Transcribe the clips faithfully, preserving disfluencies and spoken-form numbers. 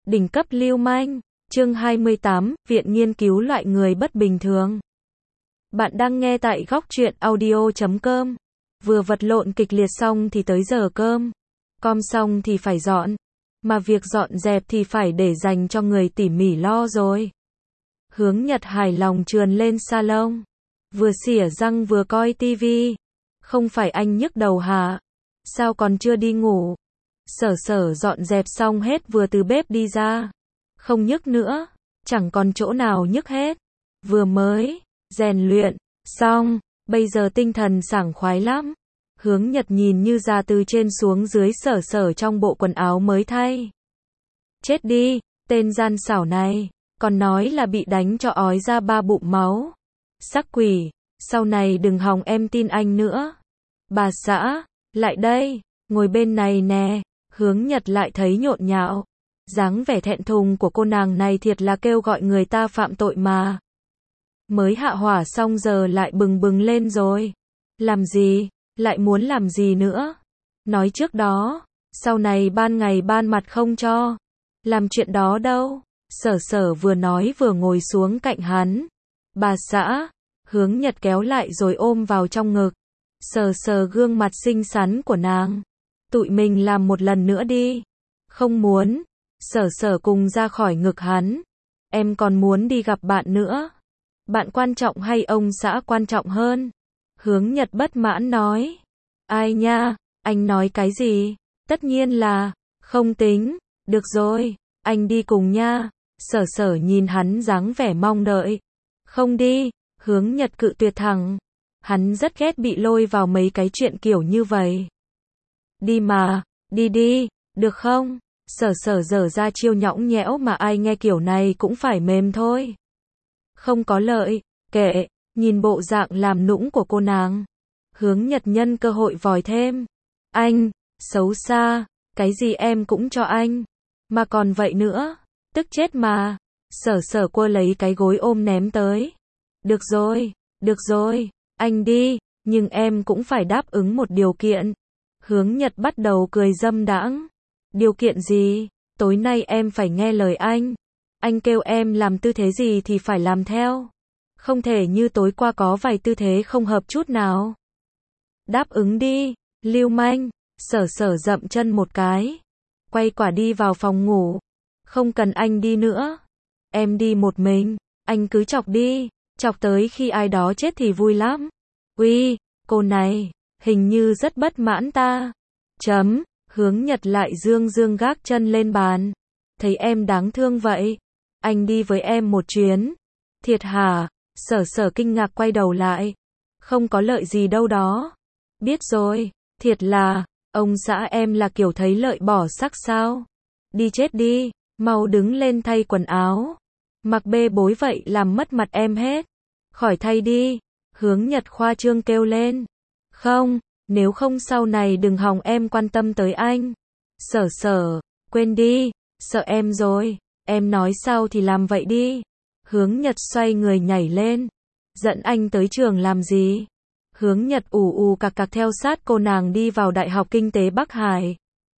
Đỉnh cấp lưu manh, chương hai mươi tám, Viện Nghiên cứu Loại Người Bất Bình Thường. Bạn đang nghe tại góc truyện audio chấm com. Vừa vật lộn kịch liệt xong thì tới giờ cơm. Com xong thì phải dọn. Mà việc dọn dẹp thì phải để dành cho người tỉ mỉ lo rồi. Hướng Nhật hài lòng trườn lên salon. Vừa xỉa răng vừa coi tivi. Không phải anh nhức đầu hả? Sao còn chưa đi ngủ? Sở sở dọn dẹp xong hết vừa từ bếp đi ra. Không nhức nữa, chẳng còn chỗ nào nhức hết. Vừa mới rèn luyện xong, bây giờ tinh thần sảng khoái lắm. Hướng Nhật nhìn như ra từ trên xuống dưới sở sở trong bộ quần áo mới thay. Chết đi, tên gian xảo này, còn nói là bị đánh cho ói ra ba bụng máu. Sắc quỷ, sau này đừng hòng em tin anh nữa. Bà xã, lại đây, ngồi bên này nè. Hướng Nhật lại thấy nhộn nhạo. Dáng vẻ thẹn thùng của cô nàng này thiệt là kêu gọi người ta phạm tội mà. Mới hạ hỏa xong giờ lại bừng bừng lên rồi. Làm gì? Lại muốn làm gì nữa? Nói trước đó, sau này ban ngày ban mặt không cho. Làm chuyện đó đâu. Sở sở vừa nói vừa ngồi xuống cạnh hắn. Bà xã, Hướng Nhật kéo lại rồi ôm vào trong ngực. Sờ sờ gương mặt xinh xắn của nàng. Tụi mình làm một lần nữa đi. Không muốn. Sở sở cùng ra khỏi ngực hắn. Em còn muốn đi gặp bạn nữa. Bạn quan trọng hay ông xã quan trọng hơn? Hướng Nhật bất mãn nói. Ai nha, anh nói cái gì? Tất nhiên là, không tính. Được rồi, anh đi cùng nha. Sở sở nhìn hắn dáng vẻ mong đợi. Không đi, Hướng Nhật cự tuyệt thẳng. Hắn rất ghét bị lôi vào mấy cái chuyện kiểu như vậy. Đi mà, đi đi, được không? Sở sở dở ra chiêu nhõng nhẽo mà ai nghe kiểu này cũng phải mềm thôi. Không có lợi, kệ, nhìn bộ dạng làm nũng của cô nàng. Hướng Nhật nhân cơ hội vòi thêm. Anh, xấu xa, cái gì em cũng cho anh. Mà còn vậy nữa, tức chết mà. Sở sở quơ lấy cái gối ôm ném tới. Được rồi, được rồi, anh đi, nhưng em cũng phải đáp ứng một điều kiện. Hướng Nhật bắt đầu cười dâm đãng. Điều kiện gì? Tối nay em phải nghe lời anh. Anh kêu em làm tư thế gì thì phải làm theo. Không thể như tối qua có vài tư thế không hợp chút nào. Đáp ứng đi, lưu manh. Sở sở dậm chân một cái. Quay quả đi vào phòng ngủ. Không cần anh đi nữa. Em đi một mình. Anh cứ chọc đi. Chọc tới khi ai đó chết thì vui lắm. Uy, cô này, hình như rất bất mãn ta. Chấm. Hướng Nhật lại dương dương gác chân lên bàn. Thấy em đáng thương vậy. Anh đi với em một chuyến. Thiệt hả? Sở sở kinh ngạc quay đầu lại. Không có lợi gì đâu đó. Biết rồi, thiệt là, ông xã em là kiểu thấy lợi bỏ sắc sao? Đi chết đi, mau đứng lên thay quần áo. Mặc bê bối vậy làm mất mặt em hết. Khỏi thay đi. Hướng Nhật khoa trương kêu lên. Không. Nếu không sau này đừng hòng em quan tâm tới anh. Sở sở, quên đi, sợ em rồi, em nói sao thì làm vậy đi. Hướng Nhật xoay người nhảy lên. Dẫn anh tới trường làm gì? Hướng Nhật ù ù cạc cạc theo sát cô nàng đi vào Đại học Kinh tế Bắc Hải.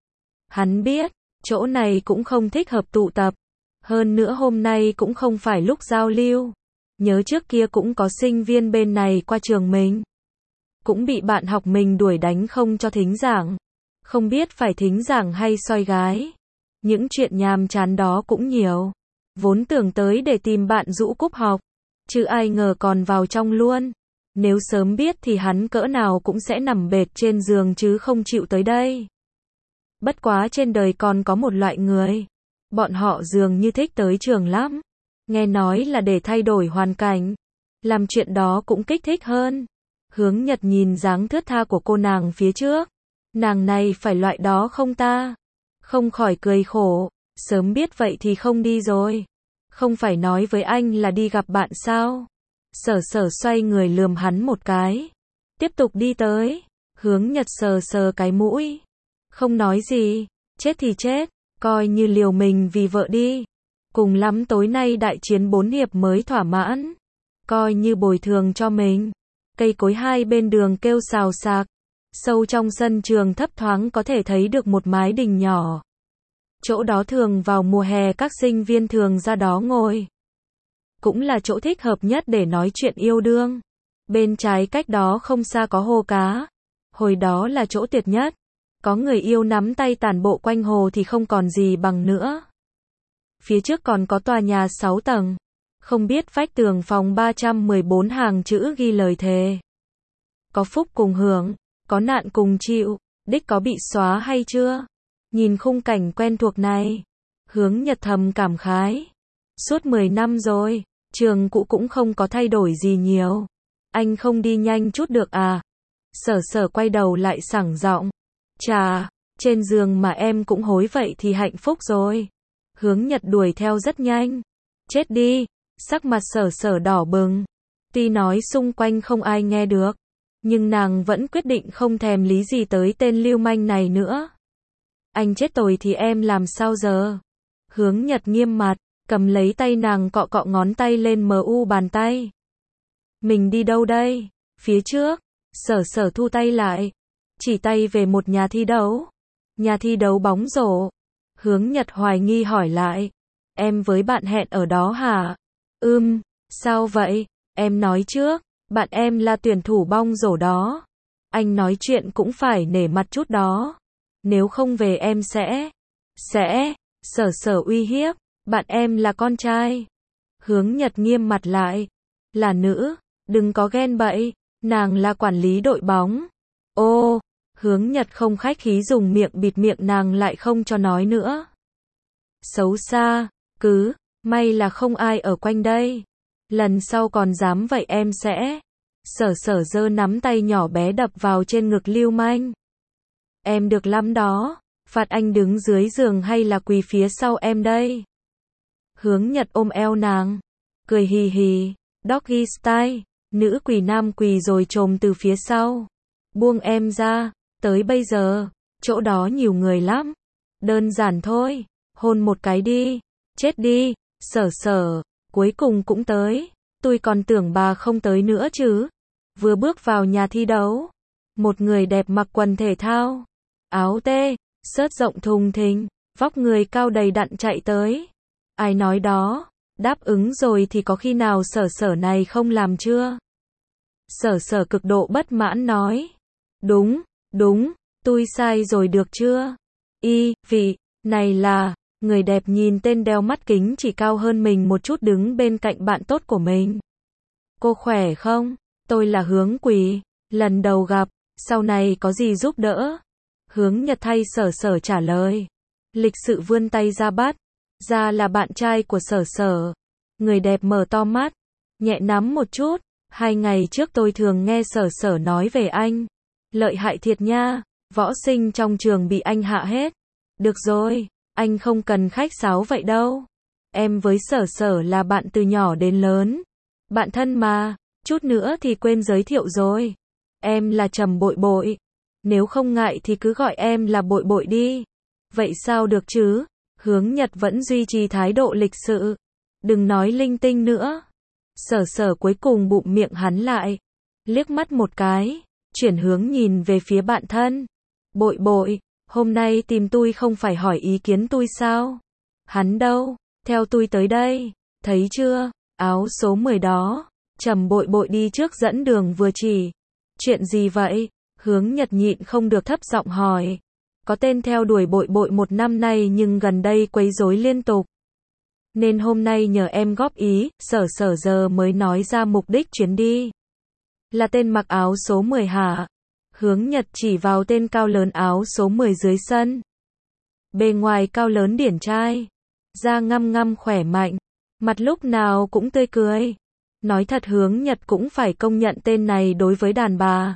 Hắn biết, chỗ này cũng không thích hợp tụ tập. Hơn nữa hôm nay cũng không phải lúc giao lưu. Nhớ trước kia cũng có sinh viên bên này qua trường mình. Cũng bị bạn học mình đuổi đánh không cho thính giảng. Không biết phải thính giảng hay soi gái. Những chuyện nhàm chán đó cũng nhiều. Vốn tưởng tới để tìm bạn rũ cúp học. Chứ ai ngờ còn vào trong luôn. Nếu sớm biết thì hắn cỡ nào cũng sẽ nằm bệt trên giường chứ không chịu tới đây. Bất quá trên đời còn có một loại người. Bọn họ dường như thích tới trường lắm. Nghe nói là để thay đổi hoàn cảnh. Làm chuyện đó cũng kích thích hơn. Hướng Nhật nhìn dáng thướt tha của cô nàng phía trước. Nàng này phải loại đó không ta? Không khỏi cười khổ. Sớm biết vậy thì không đi rồi. Không phải nói với anh là đi gặp bạn sao? Sở sở xoay người lườm hắn một cái. Tiếp tục đi tới. Hướng Nhật sờ sờ cái mũi. Không nói gì. Chết thì chết. Coi như liều mình vì vợ đi. Cùng lắm tối nay đại chiến bốn hiệp mới thỏa mãn. Coi như bồi thường cho mình. Cây cối hai bên đường kêu xào xạc. Sâu trong sân trường thấp thoáng có thể thấy được một mái đình nhỏ. Chỗ đó thường vào mùa hè các sinh viên thường ra đó ngồi. Cũng là chỗ thích hợp nhất để nói chuyện yêu đương. Bên trái cách đó không xa có hồ cá. Hồi đó là chỗ tuyệt nhất. Có người yêu nắm tay tản bộ quanh hồ thì không còn gì bằng nữa. Phía trước còn có tòa nhà sáu tầng. Không biết vách tường phòng ba trăm mười bốn hàng chữ ghi lời thề. Có phúc cùng hưởng, có nạn cùng chịu, đích có bị xóa hay chưa? Nhìn khung cảnh quen thuộc này, Hướng Nhật thầm cảm khái. Suốt mười năm rồi, trường cũ cũng không có thay đổi gì nhiều. Anh không đi nhanh chút được à? Sở Sở quay đầu lại sảng giọng. Chà, trên giường mà em cũng hối vậy thì hạnh phúc rồi. Hướng Nhật đuổi theo rất nhanh. Chết đi, sắc mặt Sở Sở đỏ bừng. Tuy nói xung quanh không ai nghe được, nhưng nàng vẫn quyết định không thèm lý gì tới tên lưu manh này nữa. Anh chết rồi thì em làm sao giờ? Hướng Nhật nghiêm mặt, cầm lấy tay nàng cọ cọ ngón tay lên mờ u bàn tay. Mình đi đâu đây? Phía trước. Sở Sở thu tay lại, chỉ tay về một nhà thi đấu. Nhà thi đấu bóng rổ. Hướng Nhật hoài nghi hỏi lại. Em với bạn hẹn ở đó hả? Ừm, sao vậy? Em nói trước, bạn em là tuyển thủ bóng rổ đó. Anh nói chuyện cũng phải nể mặt chút đó. Nếu không về em sẽ... Sẽ... Sở Sở uy hiếp. Bạn em là con trai. Hướng Nhật nghiêm mặt lại. Là nữ, đừng có ghen bậy. Nàng là quản lý đội bóng. Ô, Hướng Nhật không khách khí dùng miệng bịt miệng nàng lại không cho nói nữa. Xấu xa, cứ, may là không ai ở quanh đây. Lần sau còn dám vậy em sẽ. Sở Sở giơ nắm tay nhỏ bé đập vào trên ngực lưu manh. Em được lắm đó, phạt anh đứng dưới giường hay là quỳ phía sau em đây? Hướng Nhật ôm eo nàng, cười hì hì, doggy style. Nữ quỳ nam quỳ rồi chồm từ phía sau. Buông em ra, tới bây giờ, chỗ đó nhiều người lắm. Đơn giản thôi, hôn một cái đi. Chết đi, Sở Sở, cuối cùng cũng tới. Tôi còn tưởng bà không tới nữa chứ. Vừa bước vào nhà thi đấu, một người đẹp mặc quần thể thao, áo tê, xớt rộng thùng thình, vóc người cao đầy đặn chạy tới. Ai nói đó, đáp ứng rồi thì có khi nào Sở Sở này không làm chưa? Sở Sở cực độ bất mãn nói. Đúng, đúng, tôi sai rồi được chưa? Y, vị, này là, người đẹp nhìn tên đeo mắt kính chỉ cao hơn mình một chút đứng bên cạnh bạn tốt của mình. Cô khỏe không? Tôi là Hướng Quỳ, lần đầu gặp, sau này có gì giúp đỡ? Hướng Nhật thay Sở Sở trả lời. Lịch sự vươn tay ra bắt, ra là bạn trai của Sở Sở. Người đẹp mở to mắt, nhẹ nắm một chút. Hai ngày trước tôi thường nghe Sở Sở nói về anh. Lợi hại thiệt nha, võ sinh trong trường bị anh hạ hết. Được rồi, anh không cần khách sáo vậy đâu. Em với Sở Sở là bạn từ nhỏ đến lớn. Bạn thân mà, chút nữa thì quên giới thiệu rồi. Em là Trầm Bội Bội. Nếu không ngại thì cứ gọi em là Bội Bội đi. Vậy sao được chứ? Hướng Nhật vẫn duy trì thái độ lịch sự. Đừng nói linh tinh nữa. Sở Sở cuối cùng bụm miệng hắn lại, liếc mắt một cái, chuyển hướng nhìn về phía bạn thân. Bội Bội, hôm nay tìm tôi không phải hỏi ý kiến tôi sao? Hắn đâu? Theo tôi tới đây, thấy chưa? Áo số mười đó. Trầm Bội Bội đi trước dẫn đường vừa chỉ. Chuyện gì vậy? Hướng Nhật nhịn không được thấp giọng hỏi. Có tên theo đuổi Bội Bội một năm nay nhưng gần đây quấy rối liên tục. Nên hôm nay nhờ em góp ý, Sở Sở giờ mới nói ra mục đích chuyến đi. Là tên mặc áo số mười hả? Hướng Nhật chỉ vào tên cao lớn áo số mười dưới sân. Bề ngoài cao lớn điển trai, da ngăm ngăm khỏe mạnh, mặt lúc nào cũng tươi cười. Nói thật Hướng Nhật cũng phải công nhận tên này đối với đàn bà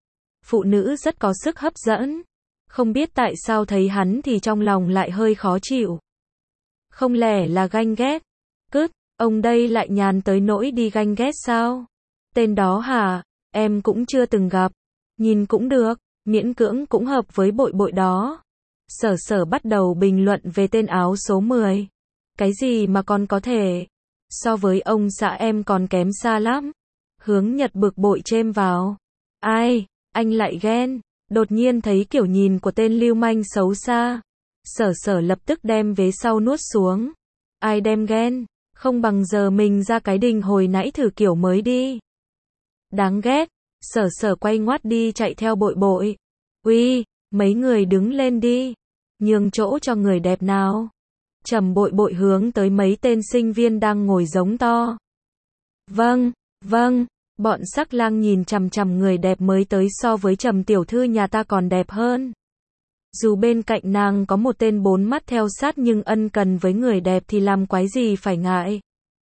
phụ nữ rất có sức hấp dẫn. Không biết tại sao thấy hắn thì trong lòng lại hơi khó chịu. Không lẽ là ganh ghét? Cứt, ông đây lại nhàn tới nỗi đi ganh ghét sao? Tên đó hả? Em cũng chưa từng gặp. Nhìn cũng được, miễn cưỡng cũng hợp với Bội Bội đó. Sở Sở bắt đầu bình luận về tên áo số mười. Cái gì mà còn có thể? So với ông xã em còn kém xa lắm. Hướng Nhật bực bội chêm vào. Ai? Anh lại ghen? Đột nhiên thấy kiểu nhìn của tên lưu manh xấu xa. Sở sở lập tức đem vế sau nuốt xuống. Ai đem ghen, không bằng giờ mình ra cái đình hồi nãy thử kiểu mới đi. Đáng ghét, sở sở quay ngoắt đi chạy theo bội bội. Uy, mấy người đứng lên đi, nhường chỗ cho người đẹp nào. Trầm bội bội hướng tới mấy tên sinh viên đang ngồi giống to. Vâng, vâng, bọn sắc lang nhìn chằm chằm người đẹp mới tới so với Trầm tiểu thư nhà ta còn đẹp hơn. Dù bên cạnh nàng có một tên bốn mắt theo sát nhưng ân cần với người đẹp thì làm quái gì phải ngại.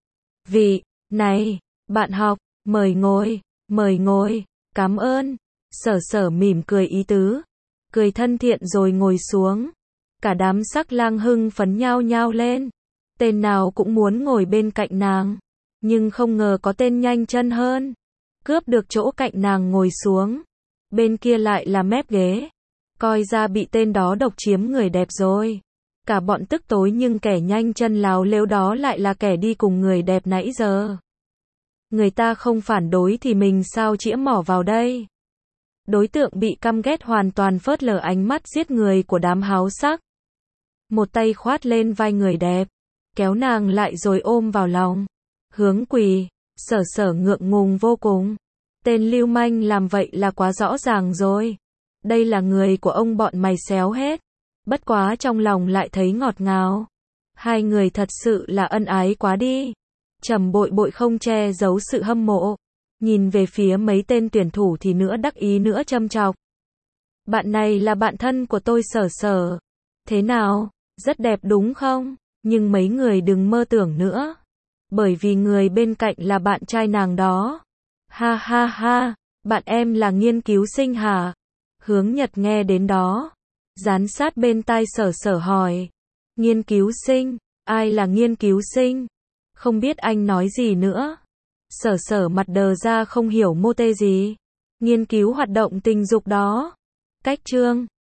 Vị, này, bạn học, mời ngồi, mời ngồi, cảm ơn. Sở sở mỉm cười ý tứ, cười thân thiện rồi ngồi xuống. Cả đám sắc lang hưng phấn nhao nhao lên. Tên nào cũng muốn ngồi bên cạnh nàng, nhưng không ngờ có tên nhanh chân hơn, cướp được chỗ cạnh nàng ngồi xuống. Bên kia lại là mép ghế. Coi ra bị tên đó độc chiếm người đẹp rồi. Cả bọn tức tối nhưng kẻ nhanh chân láo lếu đó lại là kẻ đi cùng người đẹp nãy giờ. Người ta không phản đối thì mình sao chĩa mỏ vào đây. Đối tượng bị căm ghét hoàn toàn phớt lờ ánh mắt giết người của đám háo sắc. Một tay khoát lên vai người đẹp, kéo nàng lại rồi ôm vào lòng, hướng quỳ. Sở sở ngượng ngùng vô cùng. Tên lưu manh làm vậy là quá rõ ràng rồi. Đây là người của ông bọn mày xéo hết. Bất quá trong lòng lại thấy ngọt ngào. Hai người thật sự là ân ái quá đi. Trầm bội bội không che giấu sự hâm mộ. Nhìn về phía mấy tên tuyển thủ thì nữa đắc ý nữa châm chọc. Bạn này là bạn thân của tôi sở sở. Thế nào, rất đẹp đúng không? Nhưng mấy người đừng mơ tưởng nữa. Bởi vì người bên cạnh là bạn trai nàng đó. Ha ha ha, bạn em là nghiên cứu sinh hả? Hướng Nhật nghe đến đó, dán sát bên tai sở sở hỏi. Nghiên cứu sinh, ai là nghiên cứu sinh? Không biết anh nói gì nữa. Sở sở mặt đờ ra không hiểu mô tê gì. Nghiên cứu hoạt động tình dục đó. Cách chương